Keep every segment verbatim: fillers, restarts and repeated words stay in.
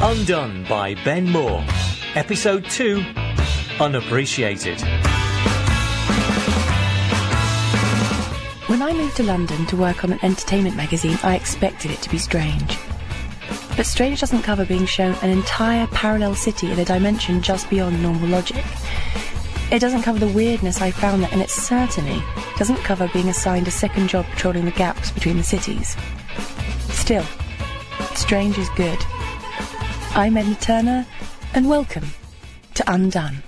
Undone by Ben Moore. Episode two, Unappreciated. When I moved to London to work on an entertainment magazine, I expected it to be strange. But Strange doesn't cover being shown an entire parallel city in a dimension just beyond normal logic. It doesn't cover the weirdness I found there, and it certainly doesn't cover being assigned a second job patrolling the gaps between the cities. Still, Strange is good. I'm Edna Turner, and welcome to Undone.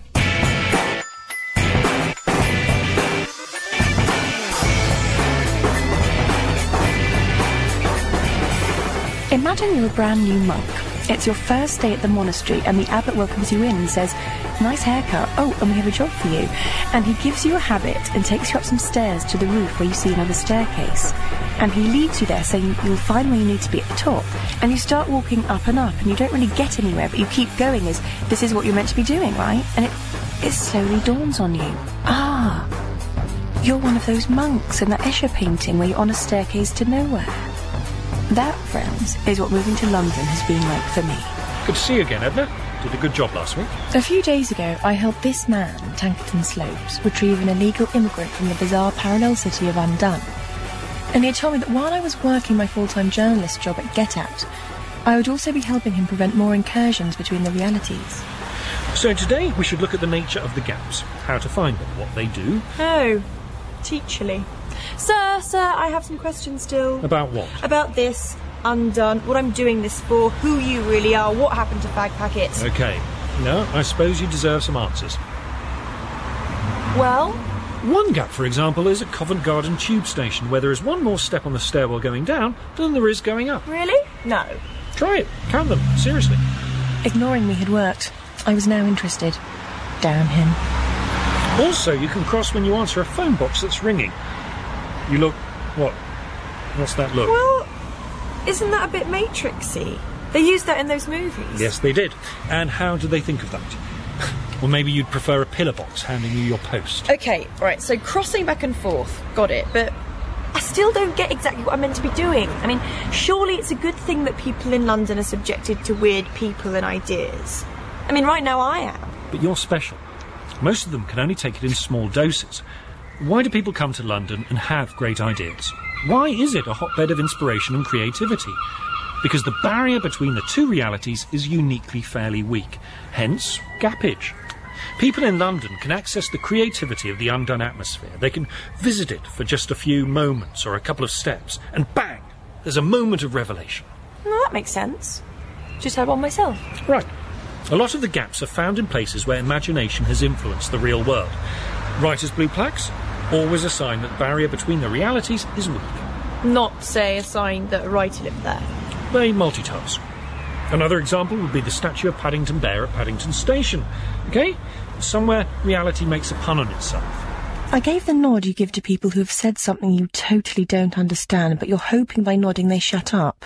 Imagine you're a brand new monk. It's your first day at the monastery and the abbot welcomes you in and says, "Nice haircut. Oh, and we have a job for you." And he gives you a habit and takes you up some stairs to the roof where you see another staircase. And he leads you there saying you'll find where you need to be at the top. And you start walking up and up and you don't really get anywhere, but you keep going as this is what you're meant to be doing, right? And it, it slowly dawns on you. Ah, you're one of those monks in that Escher painting where you're on a staircase to nowhere. That, friends, is what moving to London has been like for me. Good to see you again, Edna. Did a good job last week. A few days ago, I helped this man, Tankerton Slopes, retrieve an illegal immigrant from the bizarre parallel city of Undone. And he had told me that while I was working my full-time journalist job at Get Out, I would also be helping him prevent more incursions between the realities. So today we should look at the nature of the gaps, how to find them, what they do. Oh, teacherly. Sir, sir, I have some questions still. About what? About this, Undone, what I'm doing this for, who you really are, what happened to Fag Packets. OK. No, I suppose you deserve some answers. Well? One gap, for example, is at Covent Garden Tube Station, where there is one more step on the stairwell going down than there is going up. Really? No. Try it. Count them. Seriously. Ignoring me had worked. I was now interested. Damn him. Also, you can cross when you answer a phone box that's ringing. You look... what? What's that look? Well, isn't that a bit Matrixy? They used that in those movies. Yes, they did. And how did they think of that? Or maybe you'd prefer a pillar box handing you your post. OK, right, so crossing back and forth, got it, but I still don't get exactly what I'm meant to be doing. I mean, surely it's a good thing that people in London are subjected to weird people and ideas. I mean, right now I am. But you're special. Most of them can only take it in small doses. Why do people come to London and have great ideas? Why is it a hotbed of inspiration and creativity? Because the barrier between the two realities is uniquely fairly weak. Hence, gappage. People in London can access the creativity of the Undone atmosphere. They can visit it for just a few moments or a couple of steps, and bang! There's a moment of revelation. Well, that makes sense. Just had one myself. Right. A lot of the gaps are found in places where imagination has influenced the real world. Writer's blue plaques? Always a sign that the barrier between the realities is weak. Not, say, a sign that a writer lived there. They multitask. Another example would be the statue of Paddington Bear at Paddington Station. OK? Somewhere reality makes a pun on itself. I gave the nod you give to people who have said something you totally don't understand, but you're hoping by nodding they shut up.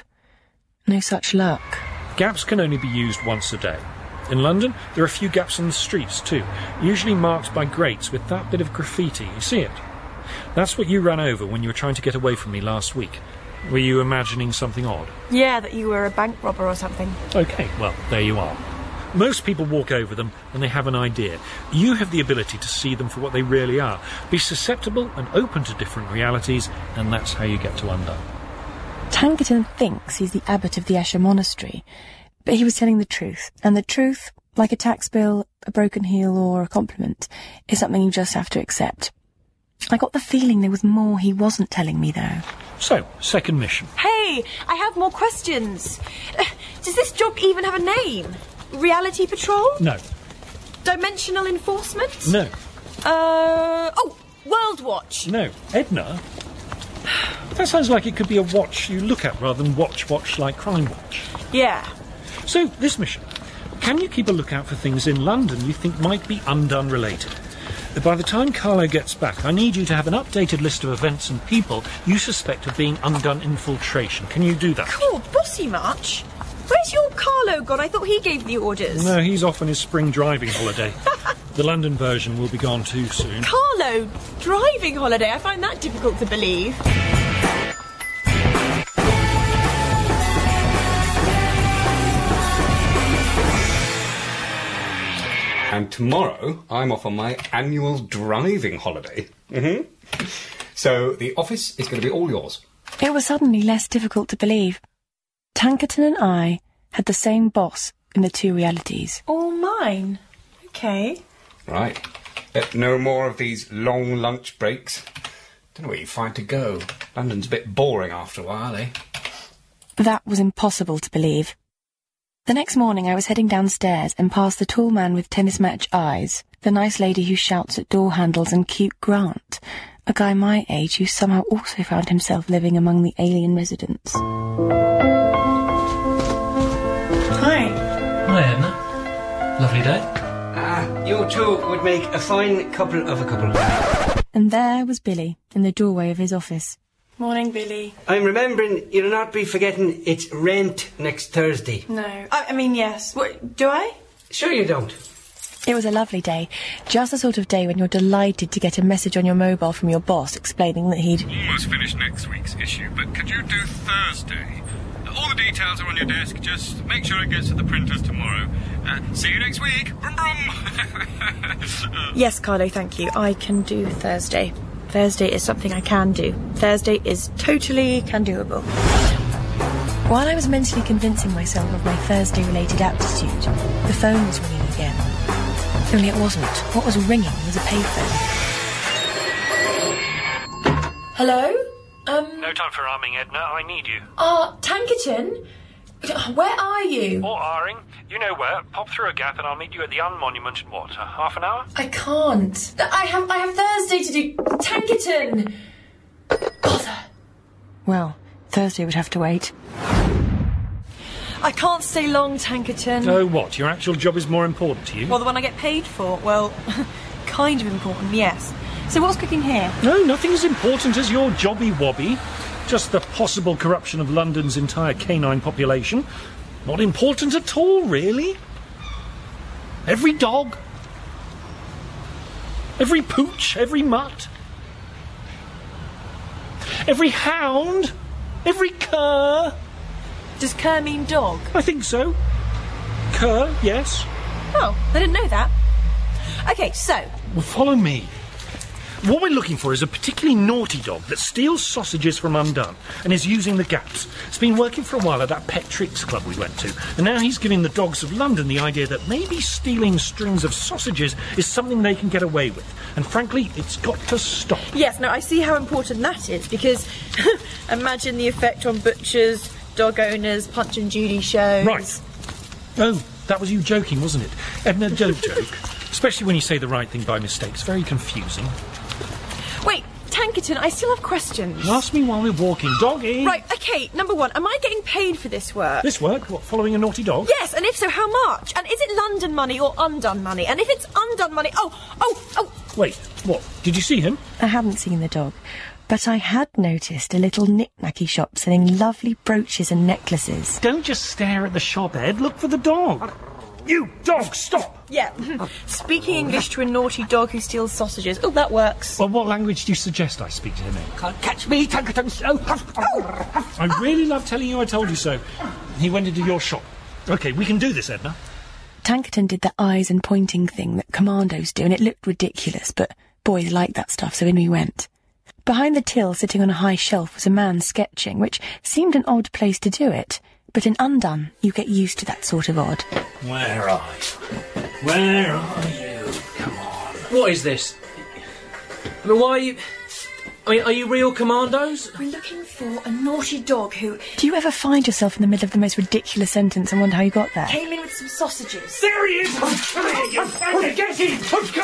No such luck. Gaps can only be used once a day. In London, there are a few gaps on the streets too, usually marked by grates with that bit of graffiti. You see it? That's what you ran over when you were trying to get away from me last week. Were you imagining something odd? Yeah, that you were a bank robber or something. OK, well, there you are. Most people walk over them and they have an idea. You have the ability to see them for what they really are. Be susceptible and open to different realities, and that's how you get to Undone. Tankerton thinks he's the abbot of the Escher Monastery, but he was telling the truth, and the truth, like a tax bill, a broken heel or a compliment, is something you just have to accept. I got the feeling there was more he wasn't telling me, though. So, second mission. Hey, I have more questions. Uh, does this job even have a name? Reality Patrol? No. Dimensional Enforcement? No. Uh, oh, World Watch? No. Edna? That sounds like it could be a watch you look at rather than watch, watch like Crime Watch. Yeah. So, this mission. Can you keep a lookout for things in London you think might be Undone related? By the time Carlo gets back, I need you to have an updated list of events and people you suspect of being Undone infiltration. Can you do that? Cool, bossy much. Where's your Carlo gone? I thought he gave the orders. No, he's off on his spring driving holiday. The London version will be gone too soon. Carlo, driving holiday? I find that difficult to believe. And tomorrow, I'm off on my annual driving holiday. Mm-hmm. So the office is going to be all yours. It was suddenly less difficult to believe. Tankerton and I had the same boss in the two realities. All mine. Okay. Right. Uh, no more of these long lunch breaks. Don't know where you find to go. London's a bit boring after a while, eh? That was impossible to believe. The next morning I was heading downstairs and past the tall man with tennis match eyes, the nice lady who shouts at door handles, and cute Grant, a guy my age who somehow also found himself living among the alien residents. Hi. Hi, Edna. Lovely day. Ah, you two would make a fine couple of a couple. And there was Billy in the doorway of his office. Morning, Billy. I'm remembering you'll not be forgetting it's rent next Thursday. No. I, I mean, yes. What, do I? Sure you don't. It was a lovely day, just the sort of day when you're delighted to get a message on your mobile from your boss explaining that he'd almost finished next week's issue, but could you do Thursday? All the details are on your desk. Just make sure it gets to the printers tomorrow. Uh, see you next week. Brum brum. Yes, Carlo, thank you. I can do Thursday. Thursday is something I can do. Thursday is totally can-doable. While I was mentally convincing myself of my Thursday-related aptitude, the phone was ringing again. Only it wasn't. What was ringing was a payphone. Hello? Um... No time for arming, Edna. I need you. Ah, uh, Tankerton? Where are you? Or Aring. You know where. Pop through a gap and I'll meet you at the Un-Monument in, what, uh, half an hour? I can't. I have I have Thursday to do. Tankerton! Bother. Well, Thursday would have to wait. I can't stay long, Tankerton. Oh, what? Your actual job is more important to you? Well, the one I get paid for. Well, kind of important, yes. So what's cooking here? No, nothing as important as your jobby-wobby. Just the possible corruption of London's entire canine population. Not important at all, really. Every dog. Every pooch, every mutt. Every hound. Every cur. Does cur mean dog? I think so. Cur, yes. Oh, I didn't know that. Okay, so... Well, follow me. What we're looking for is a particularly naughty dog that steals sausages from Undone and is using the gaps. It's been working for a while at that Pet Tricks Club we went to, and now he's giving the dogs of London the idea that maybe stealing strings of sausages is something they can get away with. And frankly, it's got to stop. Yes, now I see how important that is, because imagine the effect on butchers, dog owners, Punch and Judy shows. Right. Oh, that was you joking, wasn't it? Edna, don't joke. Especially when you say the right thing by mistake. It's very confusing. Wait, Tankerton, I still have questions. Ask me while we're walking. Doggy! Right, okay, number one, am I getting paid for this work? This work? What, following a naughty dog? Yes, and if so, how much? And is it London money or Undone money? And if it's Undone money... Oh, oh, oh... Wait, what? Did you see him? I hadn't seen the dog, but I had noticed a little knick-knacky shop selling lovely brooches and necklaces. Don't just stare at the shop, Ed. Look for the dog. You dog, stop! Yeah. Speaking English to a naughty dog who steals sausages. Oh, that works. Well, what language do you suggest I speak to him in? Can't catch me, Tankerton. Oh. I really love telling you I told you so. He went into your shop. OK, we can do this, Edna. Tankerton did the eyes and pointing thing that commandos do, and it looked ridiculous, but boys like that stuff, so in we went. Behind the till, sitting on a high shelf, was a man sketching, which seemed an odd place to do it. But in Undone, you get used to that sort of odd. Where are you? Where are you? Come on. What is this? I mean, why are you... I mean, are you real commandos? We're looking for a naughty dog who... Do you ever find yourself in the middle of the most ridiculous sentence and wonder how you got there? Came in with some sausages. There he is! Get him!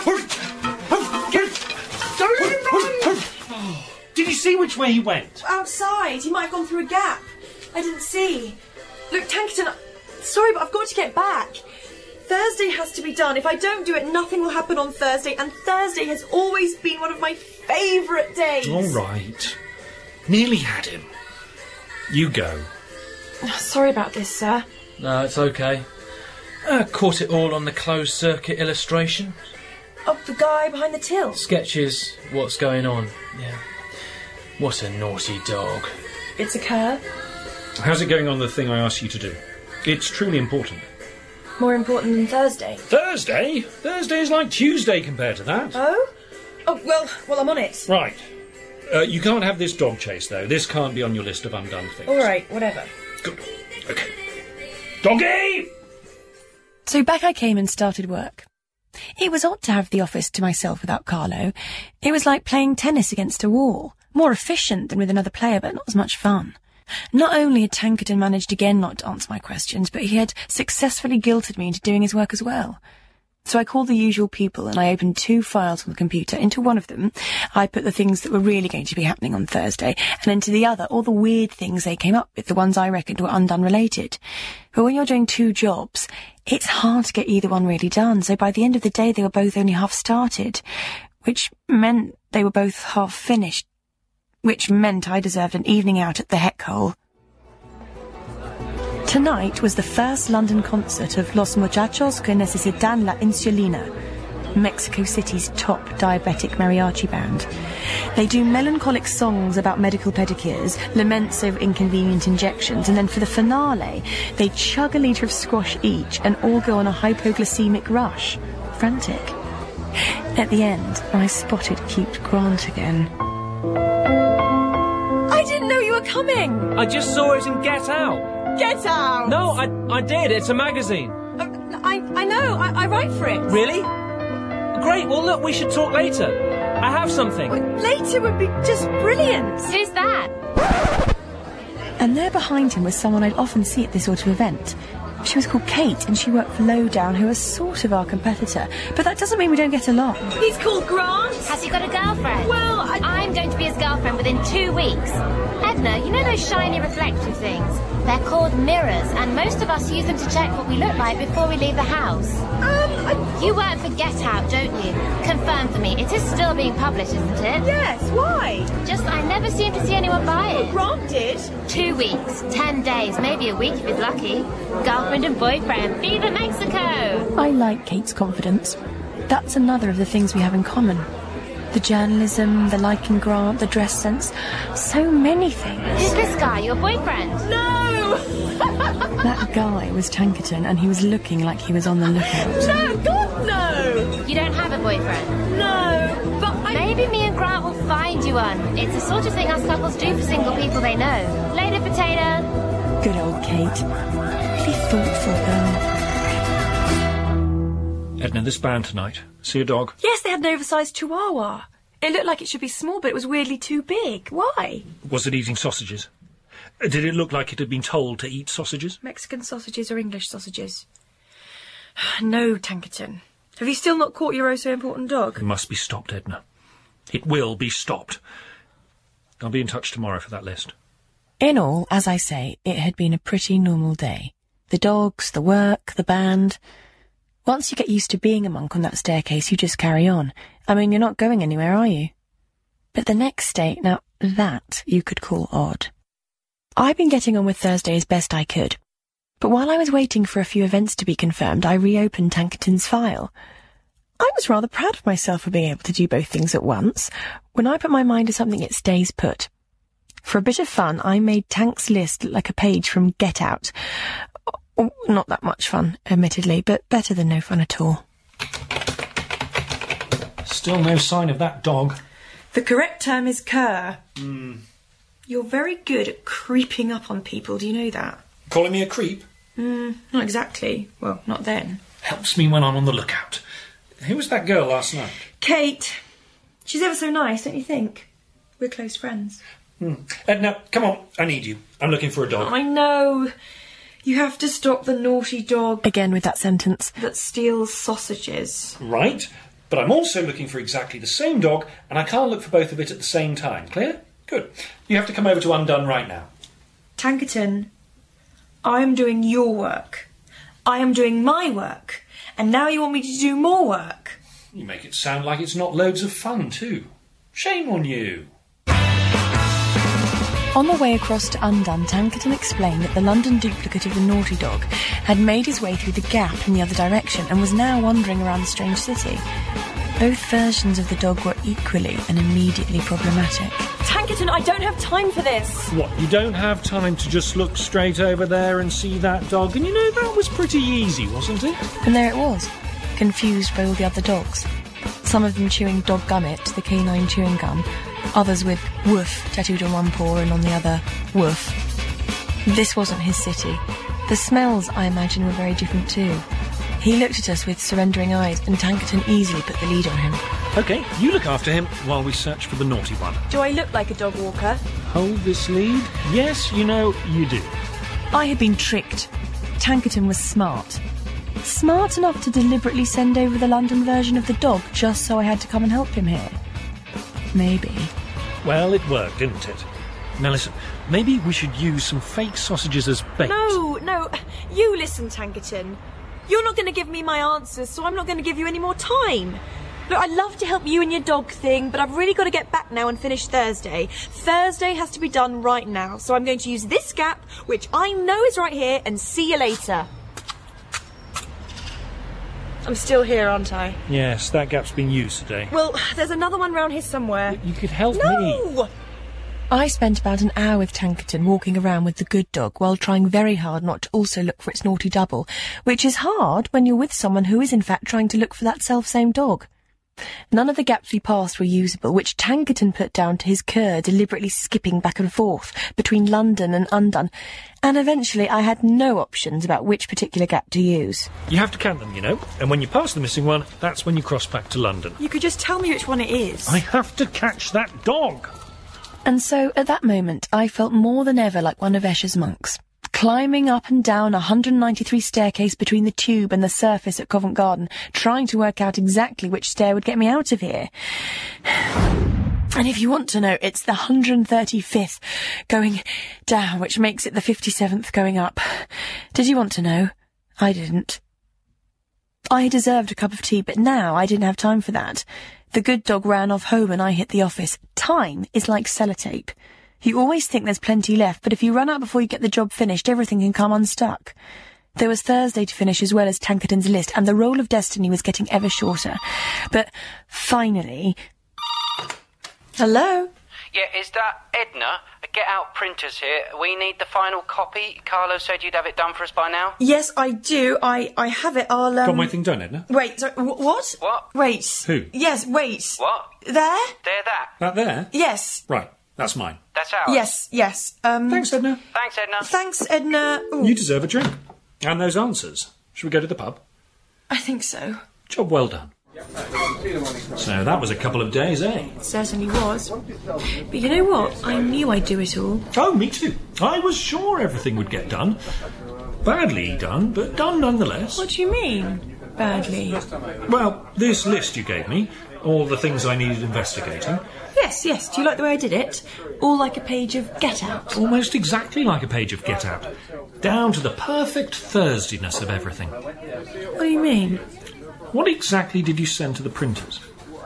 Get... Don't run! Did you see which way he went? Outside. He might have gone through a gap. I didn't see. Look, Tankerton, sorry, but I've got to get back. Thursday has to be done. If I don't do it, nothing will happen on Thursday, and Thursday has always been one of my favourite days. All right. Nearly had him. You go. Sorry about this, sir. No, it's okay. I caught it all on the closed circuit illustration. Oh, the guy behind the till. Sketches what's going on, yeah. What a naughty dog. It's a cur. How's it going on the thing I asked you to do? It's truly important. More important than Thursday? Thursday? Thursday's like Tuesday compared to that. Oh? Oh, well, well, I'm on it. Right. Uh, you can't have this dog chase, though. This can't be on your list of undone things. All right, whatever. Good. OK. Doggy! So back I came and started work. It was odd to have the office to myself without Carlo. It was like playing tennis against a wall. More efficient than with another player, but not as much fun. Not only had Tankerton managed again not to answer my questions, but he had successfully guilted me into doing his work as well. So I called the usual people and I opened two files on the computer. Into one of them, I put the things that were really going to be happening on Thursday, and into the other, all the weird things they came up with, the ones I reckoned were undone related. But when you're doing two jobs, it's hard to get either one really done, so by the end of the day they were both only half started, which meant they were both half finished, which meant I deserved an evening out at the heck hole. Tonight was the first London concert of Los Muchachos que Necesitan la Insulina, Mexico City's top diabetic mariachi band. They do melancholic songs about medical pedicures, laments over inconvenient injections, and then for the finale, they chug a litre of squash each and all go on a hypoglycemic rush. Frantic. At the end, I spotted Cute Grant again. I didn't know you were coming! I just saw it in Get Out. Get Out! No, I, I did. It's a magazine. Uh, I, I know. I, I write for it. Really? Great. Well, look, we should talk later. I have something. Well, later would be just brilliant. Who's that? And there behind him was someone I'd often see at this sort of event. She was called Kate, and she worked for Lowdown, who was sort of our competitor. But that doesn't mean we don't get along. He's called Grant. Has he got a girlfriend? Well, I... I'm going to be his girlfriend within two weeks. Edna, you know those shiny reflective things? They're called mirrors, and most of us use them to check what we look like before we leave the house. Um, I... You work for Get Out, don't you? Confirm for me. It is still being published, isn't it? Yes, why? Just I never seem to see anyone buy it. Well, Grant did. Two weeks, ten days, maybe a week if he's lucky. Girlfriend and boyfriend, Viva Mexico! I like Kate's confidence. That's another of the things we have in common. The journalism, the liking Grant, the dress sense. So many things. Who's this guy, your boyfriend? No! That guy was Tankerton, and he was looking like he was on the lookout. No, God, no! You don't have a boyfriend? No, but I... Maybe me and Grant will find you one. It's the sort of thing us couples do for single people they know. Later, potato. Good old Kate. Really thoughtful girl. Edna, this band tonight. See a dog? Yes, they had an oversized chihuahua. It looked like it should be small, but it was weirdly too big. Why? Was it eating sausages? Did it look like it had been told to eat sausages? Mexican sausages or English sausages? No, Tankerton. Have you still not caught your oh-so-important dog? It must be stopped, Edna. It will be stopped. I'll be in touch tomorrow for that list. In all, as I say, it had been a pretty normal day. The dogs, the work, the band. Once you get used to being a monk on that staircase, you just carry on. I mean, you're not going anywhere, are you? But the next day, now that you could call odd. I'd been getting on with Thursday as best I could. But while I was waiting for a few events to be confirmed, I reopened Tankerton's file. I was rather proud of myself for being able to do both things at once. When I put my mind to something, it stays put. For a bit of fun, I made Tank's list look like a page from Get Out. Oh, not that much fun, admittedly, but better than no fun at all. Still no sign of that dog. The correct term is cur. Hmm. You're very good at creeping up on people, do you know that? Calling me a creep? Hmm, not exactly. Well, not then. Helps me when I'm on the lookout. Who was that girl last night? Kate. She's ever so nice, don't you think? We're close friends. Hmm. Edna, come on, I need you. I'm looking for a dog. I know. You have to stop the naughty dog Again with that sentence. that steals sausages. Right, but I'm also looking for exactly the same dog, and I can't look for both of it at the same time. Clear? Good. You have to come over to Undone right now. Tankerton, I am doing your work. I am doing my work. And now you want me to do more work. You make it sound like it's not loads of fun, too. Shame on you. On the way across to Undone, Tankerton explained that the London duplicate of the naughty dog had made his way through the gap in the other direction and was now wandering around the strange city. Both versions of the dog were equally and immediately problematic. Tankerton, I don't have time for this. What, you don't have time to just look straight over there and see that dog? And you know, that was pretty easy, wasn't it? And there it was, confused by all the other dogs. Some of them chewing dog gummit, the canine chewing gum, others with woof tattooed on one paw and on the other woof. This wasn't his city. The smells, I imagine, were very different too. He looked at us with surrendering eyes, and Tankerton easily put the lead on him. OK, you look after him while we search for the naughty one. Do I look like a dog walker? Hold this lead? Yes, you know, you do. I had been tricked. Tankerton was smart. Smart enough to deliberately send over the London version of the dog just so I had to come and help him here. Maybe. Well, it worked, didn't it? Now listen, maybe we should use some fake sausages as bait. No, no, you listen, Tankerton. You're not going to give me my answers, so I'm not going to give you any more time. Look, I'd love to help you in your dog thing, but I've really got to get back now and finish Thursday. Thursday has to be done right now, so I'm going to use this gap, which I know is right here, and see you later. I'm still here, aren't I? Yes, that gap's been used today. Well, there's another one round here somewhere. You could help no! me. No! I spent about an hour with Tankerton walking around with the good dog while trying very hard not to also look for its naughty double, which is hard when you're with someone who is in fact trying to look for that self-same dog. None of the gaps we passed were usable, which Tankerton put down to his cur deliberately skipping back and forth between London and Undone, and eventually I had no options about which particular gap to use. You have to count them, you know, and when you pass the missing one, that's when you cross back to London. You could just tell me which one it is. I have to catch that dog! And so, at that moment, I felt more than ever like one of Escher's monks, climbing up and down a one hundred ninety-three staircase between the tube and the surface at Covent Garden, trying to work out exactly which stair would get me out of here. And if you want to know, it's the one hundred thirty-fifth going down, which makes it the fifty-seventh going up. Did you want to know? I didn't. I deserved a cup of tea, but now I didn't have time for that. The good dog ran off home and I hit the office. Time is like sellotape. You always think there's plenty left, but if you run out before you get the job finished, everything can come unstuck. There was Thursday to finish as well as Tankerton's list, and the roll of destiny was getting ever shorter. But finally... Hello? Yeah, is that Edna? Get Out Printers here. We need the final copy. Carlo said you'd have it done for us by now. Yes, I do. I, I have it. I'll, um... Got my thing done, Edna? Wait, sorry, w- what? What? Wait. Who? Yes, wait. What? There? There, that. That there? Yes. Right, that's mine. That's ours. Yes, yes. Um... Thanks, Edna. Thanks, Edna. Thanks, Edna. Ooh. You deserve a drink. And those answers. Should we go to the pub? I think so. Job well done. So that was a couple of days, eh? It certainly was. But you know what? I knew I'd do it all. Oh, me too. I was sure everything would get done. Badly done, but done nonetheless. What do you mean, badly? Well, this list you gave me, all the things I needed investigating. Yes, yes. Do you like the way I did it? All like a page of Get Out. Almost exactly like a page of Get Out. Down to the perfect Thursdayness of everything. What do you mean? What exactly did you send to the printers?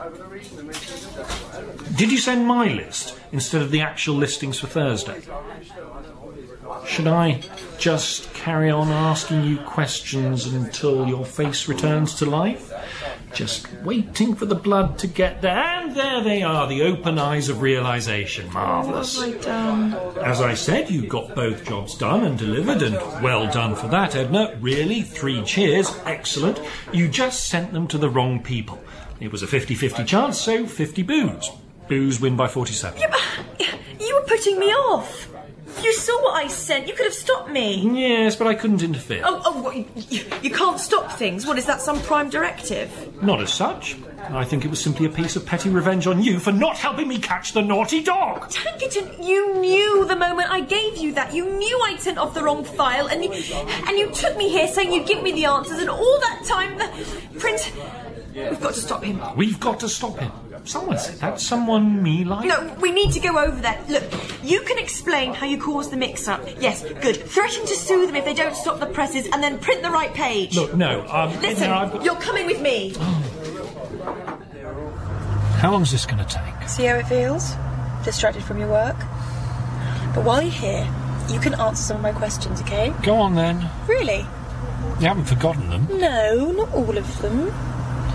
Did you send my list instead of the actual listings for Thursday? Should I just carry on asking you questions until your face returns to life? Just waiting for the blood to get there. And there they are, the open eyes of realisation. Marvellous. What have I done? As I said, you got both jobs done and delivered, and well done for that, Edna. Really, three cheers. Excellent. You just sent them to the wrong people. It was a fifty-fifty chance, so fifty boos. Boos win by forty-seven. Yeah, but you were putting me off. You saw what I sent. You could have stopped me. Yes, but I couldn't interfere. Oh, oh what, you, you can't stop things. What, is that some prime directive? Not as such. I think it was simply a piece of petty revenge on you for not helping me catch the naughty dog. Tankerton, you knew the moment I gave you that. You knew I'd sent off the wrong file, and you, and you took me here saying you'd give me the answers, and all that time the print... We've got to stop him. We've got to stop him. Someone said that. Someone me like... No, we need to go over that. Look, you can explain how you caused the mix-up. Yes, good. Threaten to sue them if they don't stop the presses and then print the right page. Look, no, um... Listen, no, you're coming with me. Oh. How long's this going to take? See how it feels? Distracted from your work? But while you're here, you can answer some of my questions, okay? Go on, then. Really? You haven't forgotten them? No, not all of them.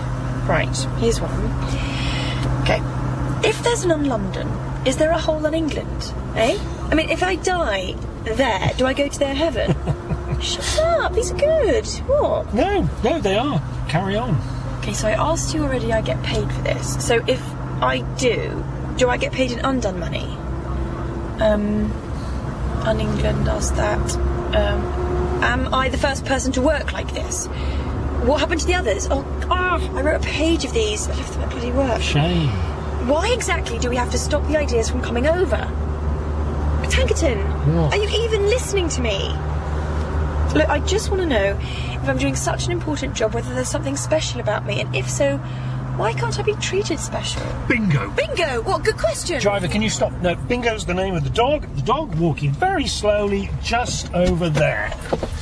Right, here's one. Okay. If there's none London, is there a hole in England? Eh? I mean, if I die there, do I go to their heaven? Shut up, these are good. What? No, no, they are. Carry on. Okay, so I asked you already I get paid for this. So if I do, do I get paid in undone money? Um, Un England does that. Um, am I the first person to work like this? What happened to the others? Oh, oh, I wrote a page of these. I left them at bloody work. Shame. Why exactly do we have to stop the ideas from coming over? Tankerton, what? Are you even listening to me? Look, I just want to know if I'm doing such an important job, whether there's something special about me, and if so, why can't I be treated special? Bingo. Bingo? What? Good question. Driver, can you stop? No, Bingo's the name of the dog. The dog walking very slowly just over there.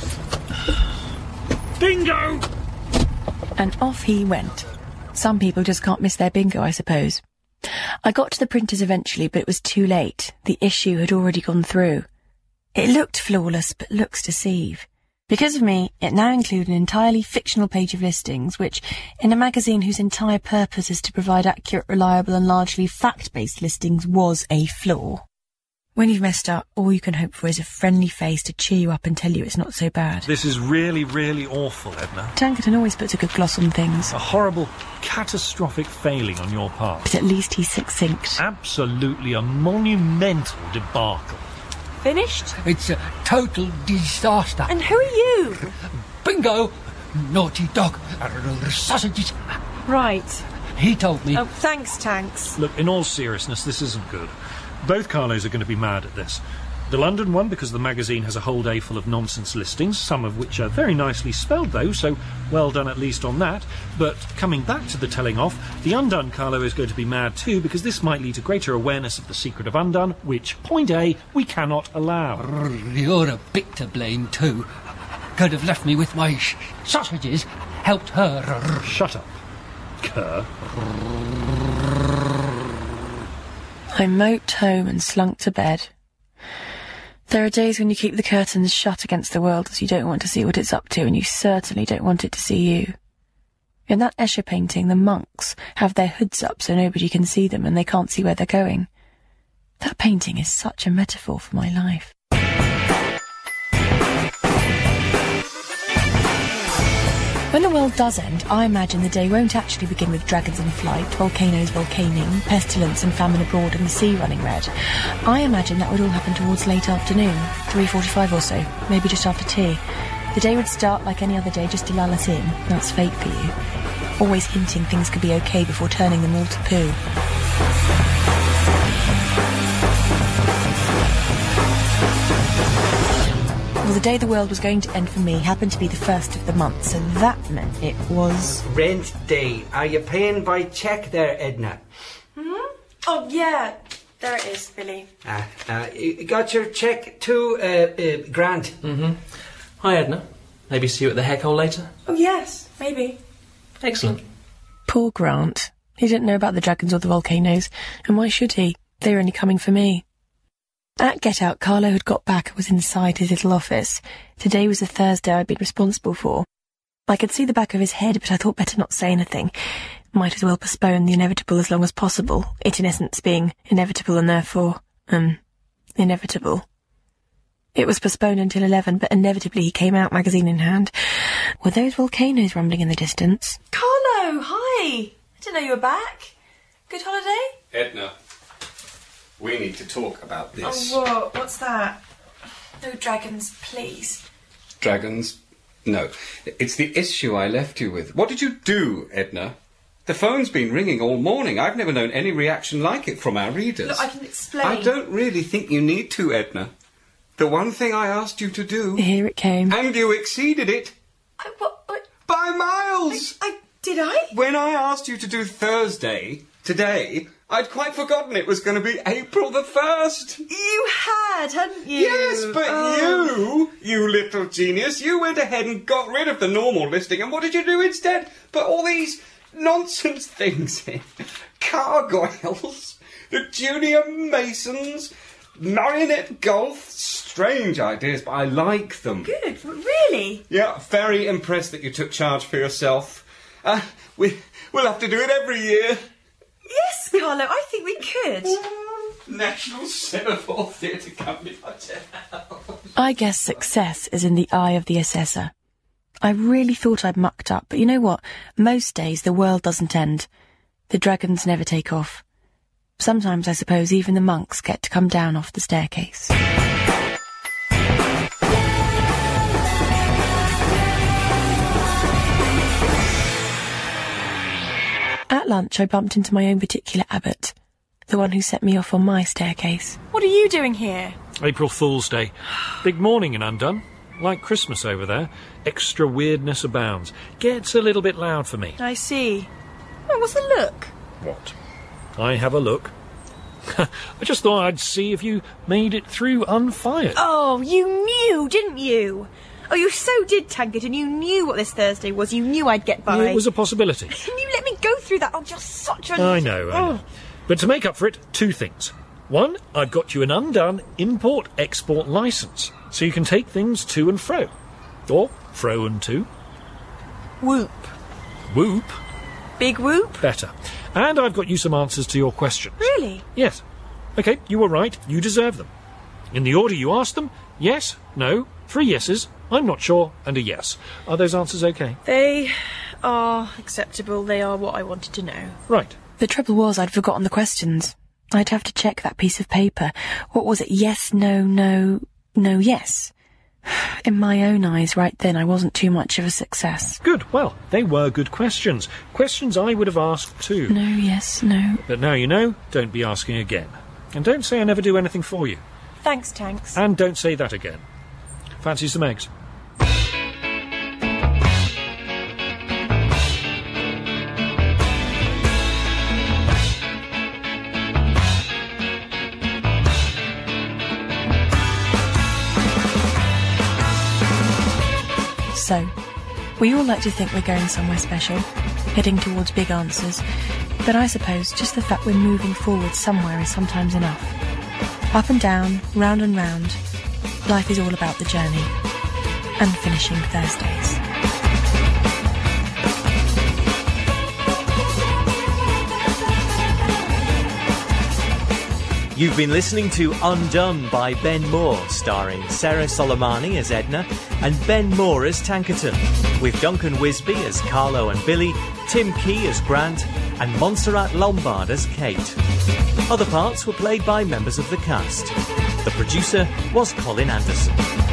Bingo! And off he went. Some people just can't miss their bingo, I suppose. I got to the printers eventually, but it was too late. The issue had already gone through. It looked flawless, but looks deceive. Because of me, it now included an entirely fictional page of listings, which, in a magazine whose entire purpose is to provide accurate, reliable and largely fact-based listings, was a flaw. When you've messed up, all you can hope for is a friendly face to cheer you up and tell you it's not so bad. This is really, really awful, Edna. Tankerton always puts a good gloss on things. A horrible, catastrophic failing on your part. But at least he's succinct. Absolutely a monumental debacle. Finished? It's a total disaster. And who are you? Bingo! Naughty dog. Sausages. Right. He told me. Oh, thanks, Tanks. Look, in all seriousness, this isn't good. Both Carlos are going to be mad at this. The London one because the magazine has a whole day full of nonsense listings, some of which are very nicely spelled though, so well done at least on that. But coming back to the telling off, the Undone Carlo is going to be mad too because this might lead to greater awareness of the secret of Undone, which, point A, we cannot allow. You're a bit to blame too. Could have left me with my sh- sausages, helped her. Shut up, cur. I moped home and slunk to bed. There are days when you keep the curtains shut against the world as you don't want to see what it's up to, and you certainly don't want it to see you. In that Escher painting, the monks have their hoods up so nobody can see them and they can't see where they're going. That painting is such a metaphor for my life. When the world does end, I imagine the day won't actually begin with dragons in flight, volcanoes volcaning, pestilence and famine abroad and the sea running red. I imagine that would all happen towards late afternoon, three forty-five or so, maybe just after tea. The day would start like any other day just to lull us in. That's fate for you. Always hinting things could be okay before turning them all to poo. Well, the day the world was going to end for me happened to be the first of the month, so that meant it was... Rent day. Are you paying by cheque there, Edna? Hmm? Oh, yeah. There it is, Billy. Ah, uh, you got your cheque too, uh, uh, Grant? Mm-hmm. Hi, Edna. Maybe see you at the hair hole later? Oh, yes. Maybe. Excellent. Poor Grant. He didn't know about the dragons or the volcanoes, and why should he? They were only coming for me. At Get Out, Carlo had got back and was inside his little office. Today was the Thursday I'd been responsible for. I could see the back of his head, but I thought better not say anything. Might as well postpone the inevitable as long as possible, it in essence being inevitable and therefore, um, inevitable. It was postponed until eleven, but inevitably he came out, magazine in hand. Were those volcanoes rumbling in the distance? Carlo, hi! I didn't know you were back. Good holiday? Edna, we need to talk about this. Oh, what? What's that? No dragons, please. Dragons? No. It's the issue I left you with. What did you do, Edna? The phone's been ringing all morning. I've never known any reaction like it from our readers. Look, I can explain. I don't really think you need to, Edna. The one thing I asked you to do... Here it came. And you exceeded it. I, what, what? By miles! I, I... Did I? When I asked you to do Thursday, today, I'd quite forgotten it was going to be April the first. You had, hadn't you? Yes, but oh. you, you little genius, you went ahead and got rid of the normal listing, and what did you do instead? Put all these nonsense things in. Gargoyles, the junior masons, marionette golf. Strange ideas, but I like them. Good, really? Yeah, very impressed that you took charge for yourself. Uh, we We'll have to do it every year. Yes, Carlo, I think we could. National Semaphore Theatre Company. I guess success is in the eye of the assessor. I really thought I'd mucked up, but you know what? Most days the world doesn't end. The dragons never take off. Sometimes I suppose even the monks get to come down off the staircase. At lunch I bumped into my own particular abbot, the one who set me off on my staircase. What are you doing here? April Fool's Day. Big morning in Undone. Like Christmas over there. Extra weirdness abounds. Gets a little bit loud for me. I see. Oh, what's the look? What? I have a look. I just thought I'd see if you made it through unfired. Oh, you knew, didn't you? Oh, you so did, Tankard, and you knew what this Thursday was. You knew I'd get by. It was a possibility. Can you let me go through that? Oh, you're such a... I know, I know. But to make up for it, two things. One, I've got you an Undone import-export licence, so you can take things to and fro. Or fro and to. Whoop. Whoop? Big whoop? Better. And I've got you some answers to your questions. Really? Yes. OK, you were right. You deserve them. In the order you asked them, yes, no, three yeses, I'm not sure, and a yes. Are those answers OK? They are acceptable. They are what I wanted to know. Right. The trouble was I'd forgotten the questions. I'd have to check that piece of paper. What was it? Yes, no, no, no, yes. In my own eyes, right then, I wasn't too much of a success. Good. Well, they were good questions. Questions I would have asked too. No, yes, no. But now you know, don't be asking again. And don't say I never do anything for you. Thanks, Tanks. And don't say that again. Fancy some eggs? So, we all like to think we're going somewhere special, heading towards big answers, but I suppose just the fact we're moving forward somewhere is sometimes enough. Up and down, round and round, life is all about the journey, and finishing Thursdays. You've been listening to Undone by Ben Moore, starring Sarah Solomani as Edna and Ben Moore as Tankerton, with Duncan Wisby as Carlo and Billy, Tim Key as Grant, and Montserrat Lombard as Kate. Other parts were played by members of the cast. The producer was Colin Anderson.